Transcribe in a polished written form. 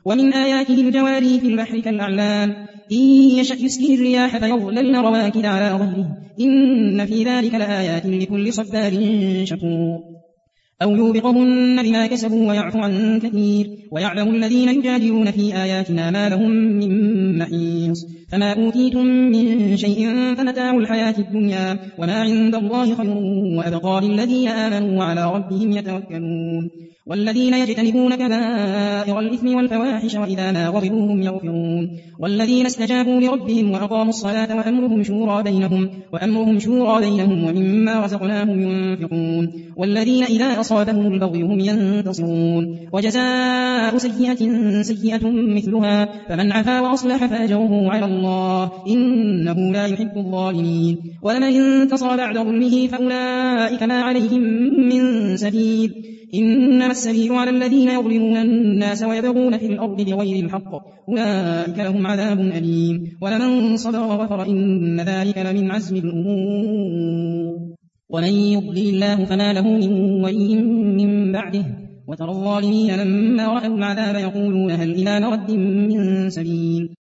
ومن آياته الجواري في البحر كالأعلام إن يشأ يسكن الرياح فيظللن رواكد على ظهره إن في ذلك لآيات لكل صبار شكور أو يوبقهن بما كسبوا ويعفو عن كثير ويعلم الذين يجادلون في آياتنا ما لهم من محيص فما أوتيتم من شيء فمتاع الحياة الدنيا وما عند الله خير وأبقى للذين آمنوا وعلى ربهم يتوكلون والذين يجتنبون كبائر الإثم والفواحش وإذا ما غضبوا هم يغفرون والذين استجابوا لربهم وأقاموا الصلاة وأمرهم شورى بينهم ومما رزقناهم ينفقون والذين إذا أصابهم البغي هم ينتصرون وجزاء سيئة مثلها فمن عفا وأصلح فأجره على الله إنه لا يحب الظالمين ولمن انتصر بعد ظلمه فأولئك ما عليهم من سبيل إنما السبيل على الذين يظلمون الناس ويبغون في الأرض بغير الحق أولئك لهم عذاب أليم ولمن صبر وغفر إن ذلك لمن عزم الأمور ومن يضلل الله فما له من ولي من بعده وترى الظالمين لما رأوا العذاب يقولون هل إلى مرد من سبيل